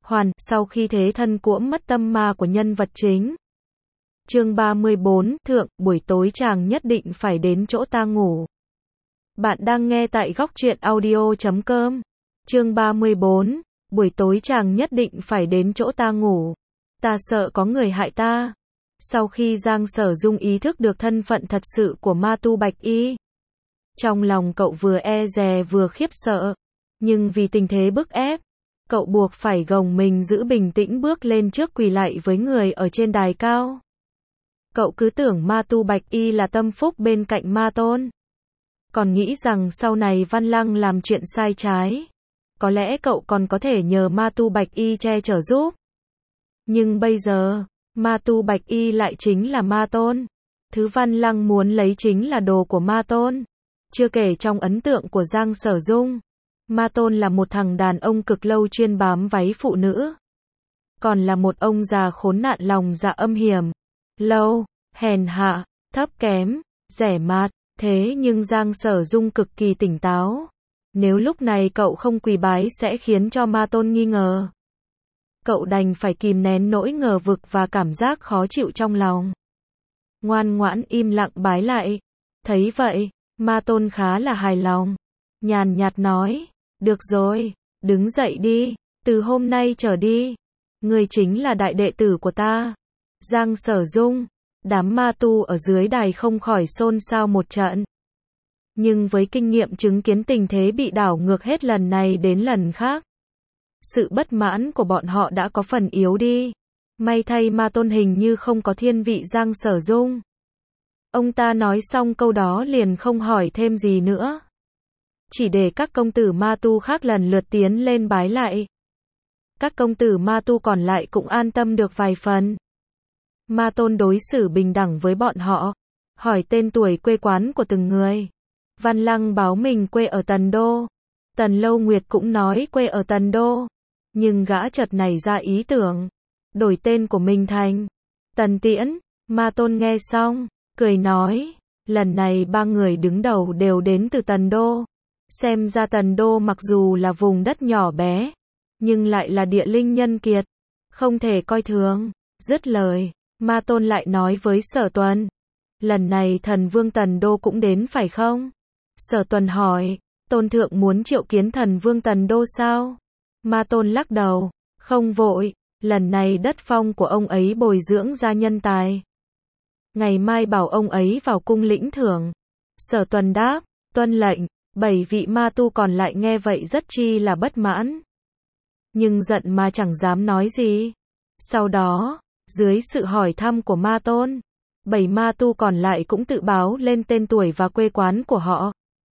sau khi thế thân cuỗm mất tâm ma của nhân vật chính. Chương 34, Thượng, buổi tối chàng nhất định phải đến chỗ ta ngủ. Bạn đang nghe tại góc truyện audio.com. Chương 34, buổi tối chàng nhất định phải đến chỗ ta ngủ. Ta sợ có người hại ta. Sau khi Giang Sở Dung ý thức được thân phận thật sự của ma tu Bạch Y, trong lòng cậu vừa e dè vừa khiếp sợ. Nhưng vì tình thế bức ép, cậu buộc phải gồng mình giữ bình tĩnh bước lên trước quỳ lạy với người ở trên đài cao. Cậu cứ tưởng ma tu Bạch Y là tâm phúc bên cạnh ma tôn. Còn nghĩ rằng sau này Văn Lăng làm chuyện sai trái, có lẽ cậu còn có thể nhờ ma tu Bạch Y che chở giúp. Nhưng bây giờ, ma tu Bạch Y lại chính là ma tôn. Thứ Văn Lăng muốn lấy chính là đồ của ma tôn. Chưa kể trong ấn tượng của Giang Sở Dung, ma tôn là một thằng đàn ông cực lâu chuyên bám váy phụ nữ. Còn là một ông già khốn nạn lòng dạ âm hiểm, lâu, hèn hạ, thấp kém, rẻ mạt. Thế nhưng Giang Sở Dung cực kỳ tỉnh táo. Nếu lúc này cậu không quỳ bái sẽ khiến cho ma tôn nghi ngờ. Cậu đành phải kìm nén nỗi ngờ vực và cảm giác khó chịu trong lòng. Ngoan ngoãn im lặng bái lại. Thấy vậy, ma tôn khá là hài lòng. Nhàn nhạt nói, được rồi, đứng dậy đi, từ hôm nay trở đi, người chính là đại đệ tử của ta. Giang Sở Dung, đám ma tu ở dưới đài không khỏi xôn xao một trận. Nhưng với kinh nghiệm chứng kiến tình thế bị đảo ngược hết lần này đến lần khác, sự bất mãn của bọn họ đã có phần yếu đi. May thay ma tôn hình như không có thiên vị Giang Sở Dung. Ông ta nói xong câu đó liền không hỏi thêm gì nữa. Chỉ để các công tử ma tu khác lần lượt tiến lên bái lại. Các công tử ma tu còn lại cũng an tâm được vài phần. Ma tôn đối xử bình đẳng với bọn họ, hỏi tên tuổi quê quán của từng người. Văn Lăng báo mình quê ở Tần Đô. Tần Lâu Nguyệt cũng nói quê ở Tần Đô. Nhưng gã chợt nảy ra ý tưởng, đổi tên của mình thành Tần Tiễn. Ma tôn nghe xong, cười nói, lần này ba người đứng đầu đều đến từ Tần Đô. Xem ra Tần Đô mặc dù là vùng đất nhỏ bé, nhưng lại là địa linh nhân kiệt, không thể coi thường. Dứt lời, ma tôn lại nói với Sở Tuần, lần này thần vương Tần Đô cũng đến phải không? Sở Tuần hỏi, tôn thượng muốn triệu kiến thần vương Tần Đô sao? Ma tôn lắc đầu, không vội, lần này đất phong của ông ấy bồi dưỡng ra nhân tài. Ngày mai bảo ông ấy vào cung lĩnh thưởng. Sở Tuần đáp, tuân lệnh. 7 vị ma tu còn lại nghe vậy rất chi là bất mãn. Nhưng giận mà chẳng dám nói gì. Sau đó, dưới sự hỏi thăm của ma tôn, 7 ma tu còn lại cũng tự báo lên tên tuổi và quê quán của họ.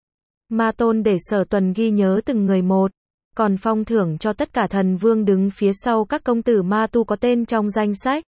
Ma tôn để Sở Tuần ghi nhớ từng người một, còn phong thưởng cho tất cả thần vương đứng phía sau các công tử ma tu có tên trong danh sách.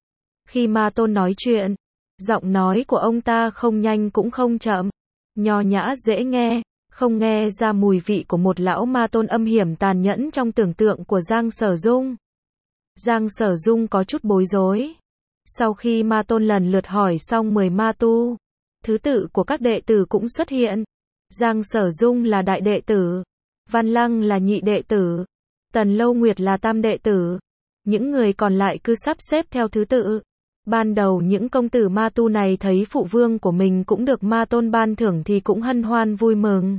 Khi ma tôn nói chuyện, giọng nói của ông ta không nhanh cũng không chậm, nho nhã dễ nghe, không nghe ra mùi vị của một lão ma tôn âm hiểm tàn nhẫn trong tưởng tượng của Giang Sở Dung. Giang Sở Dung có chút bối rối. Sau khi ma tôn lần lượt hỏi xong 10 ma tu, thứ tự của các đệ tử cũng xuất hiện. Giang Sở Dung là đại đệ tử, Văn Lăng là nhị đệ tử, Tần Lâu Nguyệt là tam đệ tử. Những người còn lại cứ sắp xếp theo thứ tự. Ban đầu những công tử ma tu này thấy phụ vương của mình cũng được ma tôn ban thưởng thì cũng hân hoan vui mừng,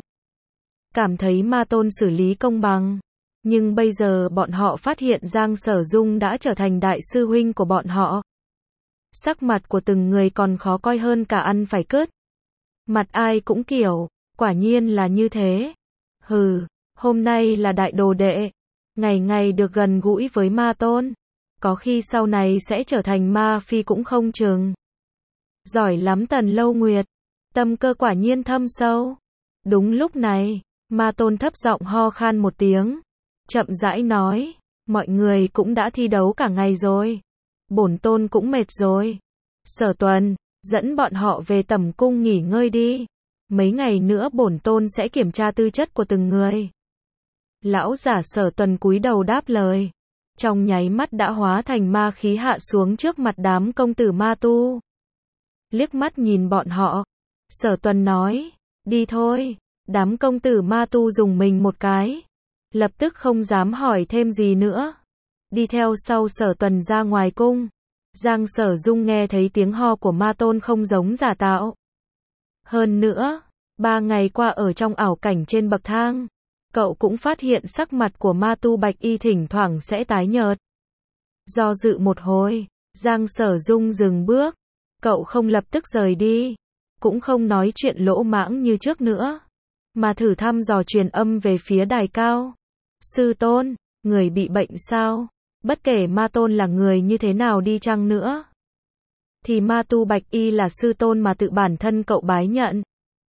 cảm thấy ma tôn xử lý công bằng. Nhưng bây giờ bọn họ phát hiện Giang Sở Dung đã trở thành đại sư huynh của bọn họ. Sắc mặt của từng người còn khó coi hơn cả ăn phải cứt. Mặt ai cũng kiểu, quả nhiên là như thế. Hừ, hôm nay là đại đồ đệ, ngày ngày được gần gũi với ma tôn, có khi sau này sẽ trở thành ma phi cũng không chừng. Giỏi lắm Tần Lâu Nguyệt, tâm cơ quả nhiên thâm sâu. Đúng lúc này, ma tôn thấp giọng ho khan một tiếng, chậm rãi nói, mọi người cũng đã thi đấu cả ngày rồi, bổn tôn cũng mệt rồi. Sở Tuần, dẫn bọn họ về tẩm cung nghỉ ngơi đi. Mấy ngày nữa bổn tôn sẽ kiểm tra tư chất của từng người. Lão giả Sở Tuần cúi đầu đáp lời. Trong nháy mắt đã hóa thành ma khí hạ xuống trước mặt đám công tử ma tu. Liếc mắt nhìn bọn họ, Sở Tuần nói, đi thôi. Đám công tử ma tu dùng mình một cái, lập tức không dám hỏi thêm gì nữa. đi theo sau Sở Tuần ra ngoài cung. Giang Sở Dung nghe thấy tiếng ho của Ma Tôn không giống giả tạo. Hơn nữa, 3 ngày qua ở trong ảo cảnh trên bậc thang, cậu cũng phát hiện sắc mặt của Ma Tu Bạch Y thỉnh thoảng sẽ tái nhợt. Do dự một hồi, Giang Sở Dung dừng bước. Cậu không lập tức rời đi, cũng không nói chuyện lỗ mãng như trước nữa, mà thử thăm dò truyền âm về phía đài cao. Sư tôn, người bị bệnh sao? Bất kể Ma Tôn là người như thế nào đi chăng nữa, thì Ma Tu Bạch Y là sư tôn mà tự bản thân cậu bái nhận.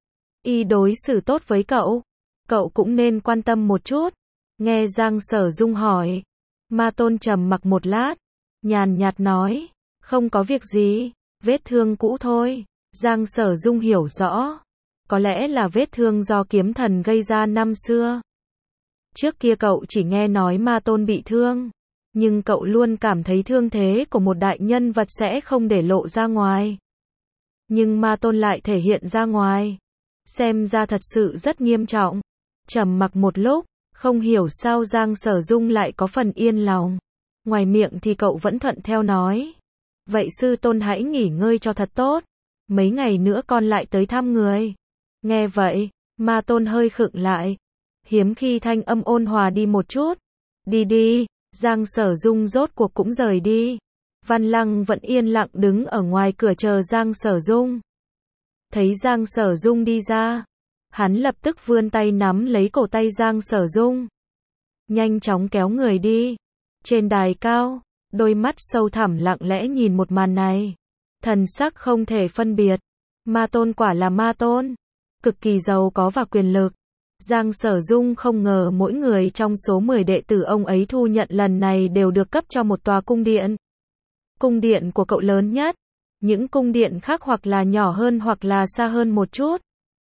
Y đối xử tốt với cậu, cậu cũng nên quan tâm một chút. Nghe Giang Sở Dung hỏi, Ma Tôn trầm mặc một lát, nhàn nhạt nói, không có việc gì, vết thương cũ thôi. Giang Sở Dung hiểu rõ, có lẽ là vết thương do kiếm thần gây ra năm xưa. Trước kia cậu chỉ nghe nói Ma Tôn bị thương, nhưng cậu luôn cảm thấy thương thế của một đại nhân vật sẽ không để lộ ra ngoài. Nhưng Ma Tôn lại thể hiện ra ngoài, xem ra thật sự rất nghiêm trọng. Trầm mặc một lúc, không hiểu sao Giang Sở Dung lại có phần yên lòng. Ngoài miệng thì cậu vẫn thuận theo nói, vậy sư tôn hãy nghỉ ngơi cho thật tốt, mấy ngày nữa con lại tới thăm người. Nghe vậy, Ma Tôn hơi khựng lại, hiếm khi thanh âm ôn hòa đi một chút. Đi đi. Giang Sở Dung rốt cuộc cũng rời đi. Văn Lăng vẫn yên lặng đứng ở ngoài cửa chờ Giang Sở Dung. Thấy Giang Sở Dung đi ra, hắn lập tức vươn tay nắm lấy cổ tay Giang Sở Dung, nhanh chóng kéo người đi. Trên đài cao, đôi mắt sâu thẳm lặng lẽ nhìn một màn này, thần sắc không thể phân biệt. Ma Tôn quả là Ma Tôn, cực kỳ giàu có và quyền lực. Giang Sở Dung không ngờ mỗi người trong số 10 đệ tử ông ấy thu nhận lần này đều được cấp cho một tòa cung điện. Cung điện của cậu lớn nhất, những cung điện khác hoặc là nhỏ hơn hoặc là xa hơn một chút,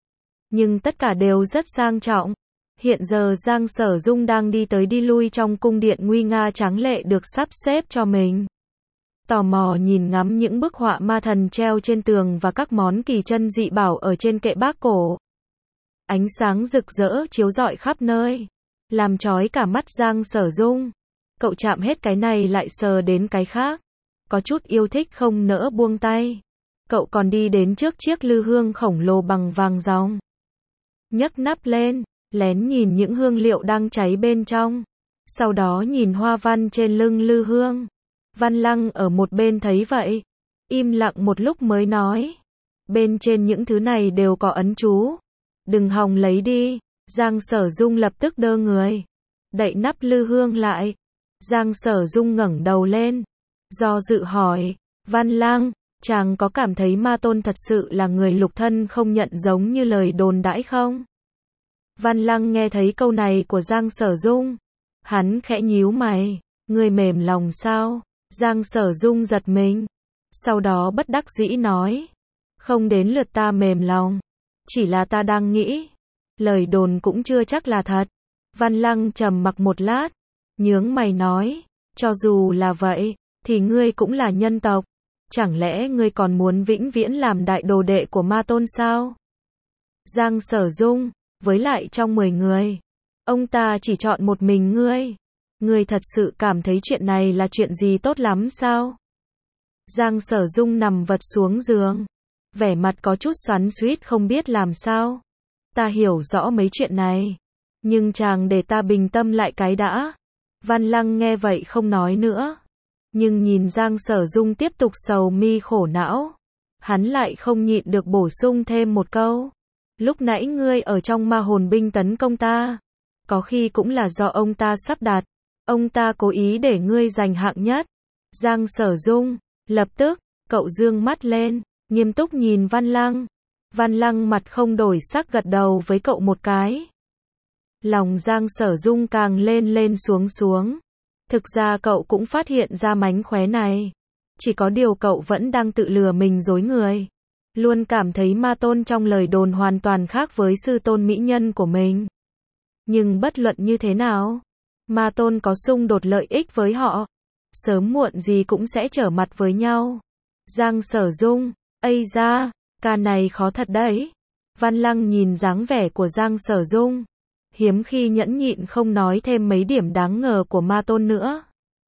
nhưng tất cả đều rất sang trọng. Hiện giờ Giang Sở Dung đang đi tới đi lui trong cung điện nguy nga tráng lệ được sắp xếp cho mình. Tò mò nhìn ngắm những bức họa ma thần treo trên tường và các món kỳ chân dị bảo ở trên kệ bác cổ. Ánh sáng rực rỡ chiếu rọi khắp nơi, làm chói cả mắt Giang Sở Dung. Cậu chạm hết cái này lại sờ đến cái khác, có chút yêu thích không nỡ buông tay. Cậu còn đi đến trước chiếc lư hương khổng lồ bằng vàng ròng, nhấc nắp lên, lén nhìn những hương liệu đang cháy bên trong, sau đó nhìn hoa văn trên lưng lư hương. Văn Lăng ở một bên thấy vậy, im lặng một lúc mới nói, bên trên những thứ này đều có ấn chú, đừng hòng lấy đi. Giang Sở Dung lập tức đơ người, đậy nắp lư hương lại. Giang Sở Dung ngẩng đầu lên, do dự hỏi, Văn Lăng, chàng có cảm thấy Ma Tôn thật sự là người lục thân không nhận giống như lời đồn đãi không? Văn Lăng nghe thấy câu này của Giang Sở Dung, hắn khẽ nhíu mày, ngươi mềm lòng sao? Giang Sở Dung giật mình, sau đó bất đắc dĩ nói, không đến lượt ta mềm lòng, chỉ là ta đang nghĩ, lời đồn cũng chưa chắc là thật. Văn Lăng trầm mặc một lát, nhướng mày nói, cho dù là vậy, thì ngươi cũng là nhân tộc, chẳng lẽ ngươi còn muốn vĩnh viễn làm đại đồ đệ của Ma Tôn sao? Giang Sở Dung, với lại trong 10 người, ông ta chỉ chọn một mình ngươi. Ngươi thật sự cảm thấy chuyện này là chuyện gì tốt lắm sao? Giang Sở Dung nằm vật xuống giường, vẻ mặt có chút xoắn xuýt không biết làm sao. Ta hiểu rõ mấy chuyện này, nhưng chàng để ta bình tâm lại cái đã. Văn Lăng nghe vậy không nói nữa, nhưng nhìn Giang Sở Dung tiếp tục sầu mi khổ não, hắn lại không nhịn được bổ sung thêm một câu. Lúc nãy ngươi ở trong ma hồn binh tấn công ta, có khi cũng là do ông ta sắp đặt, ông ta cố ý để ngươi giành hạng nhất. Giang Sở Dung, lập tức, cậu dương mắt lên, nghiêm túc nhìn Văn Lăng. Văn Lăng mặt không đổi sắc gật đầu với cậu một cái. Lòng Giang Sở Dung càng lên lên xuống xuống. Thực ra cậu cũng phát hiện ra mánh khóe này. Chỉ có điều cậu vẫn đang tự lừa mình dối người. Luôn cảm thấy Ma Tôn trong lời đồn hoàn toàn khác với sư tôn mỹ nhân của mình. Nhưng bất luận như thế nào, Ma Tôn có xung đột lợi ích với họ, sớm muộn gì cũng sẽ trở mặt với nhau. Giang Sở Dung, ây da, ca này khó thật đấy. Văn Lăng nhìn dáng vẻ của Giang Sở Dung, hiếm khi nhẫn nhịn không nói thêm mấy điểm đáng ngờ của Ma Tôn nữa.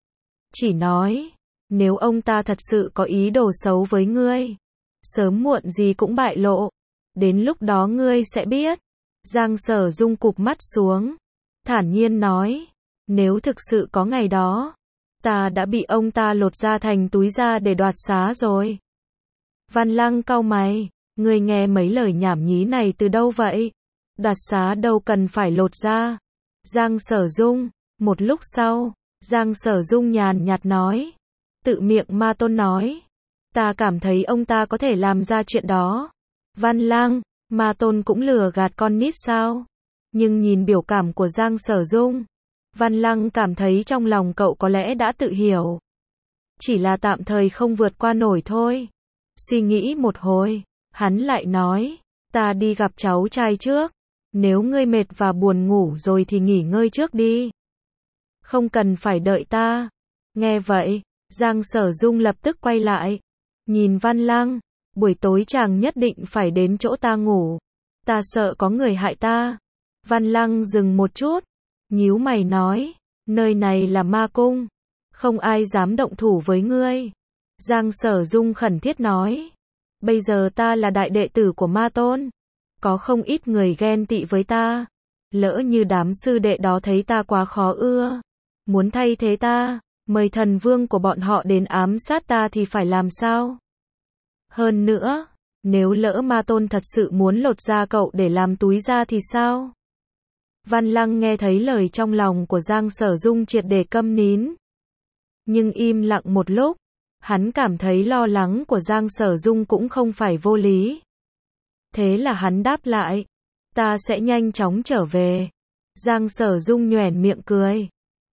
chỉ nói, nếu ông ta thật sự có ý đồ xấu với ngươi, sớm muộn gì cũng bại lộ, đến lúc đó ngươi sẽ biết. Giang Sở Dung cụp mắt xuống, thản nhiên nói, nếu thực sự có ngày đó, ta đã bị ông ta lột ra thành túi da để đoạt xá rồi. Văn Lăng cau mày, ngươi nghe mấy lời nhảm nhí này từ đâu vậy? Đoạt xá đâu cần phải lột da. Giang Sở Dung, một lúc sau, Giang Sở Dung nhàn nhạt nói, tự miệng Ma Tôn nói, ta cảm thấy ông ta có thể làm ra chuyện đó. Văn Lăng, Ma Tôn cũng lừa gạt con nít sao? Nhưng nhìn biểu cảm của Giang Sở Dung, Văn Lăng cảm thấy trong lòng cậu có lẽ đã tự hiểu. Chỉ là tạm thời không vượt qua nổi thôi. Suy nghĩ một hồi, hắn lại nói, ta đi gặp cháu trai trước. Nếu ngươi mệt và buồn ngủ rồi thì nghỉ ngơi trước đi. Không cần phải đợi ta. Nghe vậy, Giang Sở Dung lập tức quay lại. Nhìn Văn Lăng, buổi tối chàng nhất định phải đến chỗ ta ngủ. Ta sợ có người hại ta. Văn Lăng dừng một chút, nhíu mày nói, nơi này là ma cung, không ai dám động thủ với ngươi. Giang Sở Dung khẩn thiết nói, bây giờ ta là đại đệ tử của Ma Tôn, có không ít người ghen tị với ta. Lỡ như đám sư đệ đó thấy ta quá khó ưa, muốn thay thế ta, mời thần vương của bọn họ đến ám sát ta thì phải làm sao? Hơn nữa, nếu lỡ Ma Tôn thật sự muốn lột da cậu để làm túi da thì sao? Văn Lăng nghe thấy lời trong lòng của Giang Sở Dung triệt để câm nín. Nhưng im lặng một lúc, hắn cảm thấy lo lắng của Giang Sở Dung cũng không phải vô lý. Thế là hắn đáp lại, ta sẽ nhanh chóng trở về. Giang Sở Dung nhoẻn miệng cười.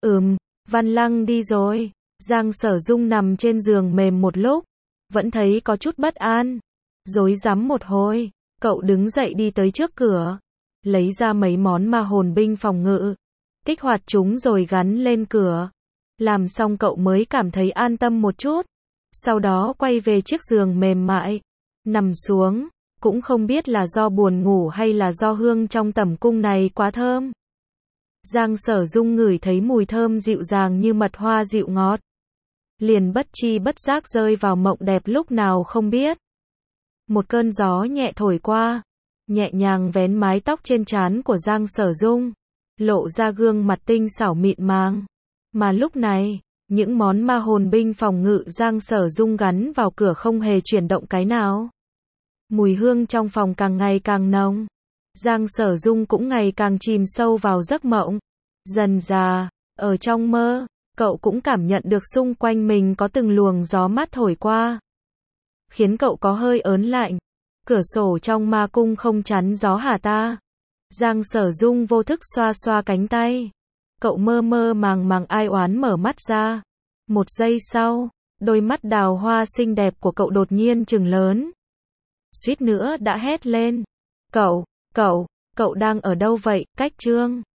Văn Lăng đi rồi. Giang Sở Dung nằm trên giường mềm một lúc, vẫn thấy có chút bất an. Rối rắm một hồi, cậu đứng dậy đi tới trước cửa, lấy ra mấy món ma hồn binh phòng ngự, kích hoạt chúng rồi gắn lên cửa. Làm xong cậu mới cảm thấy an tâm một chút. Sau đó quay về chiếc giường mềm mại, nằm xuống, cũng không biết là do buồn ngủ hay là do hương trong tẩm cung này quá thơm. Giang Sở Dung ngửi thấy mùi thơm dịu dàng như mật hoa dịu ngọt, liền bất tri bất giác rơi vào mộng đẹp lúc nào không biết. Một cơn gió nhẹ thổi qua, nhẹ nhàng vén mái tóc trên trán của Giang Sở Dung, lộ ra gương mặt tinh xảo mịn màng. Mà lúc này, những món ma hồn binh phòng ngự Giang Sở Dung gắn vào cửa không hề chuyển động cái nào. Mùi hương trong phòng càng ngày càng nồng. Giang Sở Dung cũng ngày càng chìm sâu vào giấc mộng. Dần dà, ở trong mơ, cậu cũng cảm nhận được xung quanh mình có từng luồng gió mát thổi qua, khiến cậu có hơi ớn lạnh. Cửa sổ trong ma cung không chắn gió hả ta? Giang Sở Dung vô thức xoa xoa cánh tay. Cậu mơ mơ màng màng ai oán mở mắt ra. Một giây sau, đôi mắt đào hoa xinh đẹp của cậu đột nhiên trừng lớn. Suýt nữa đã hét lên. Cậu đang ở đâu vậy, Cách Trương?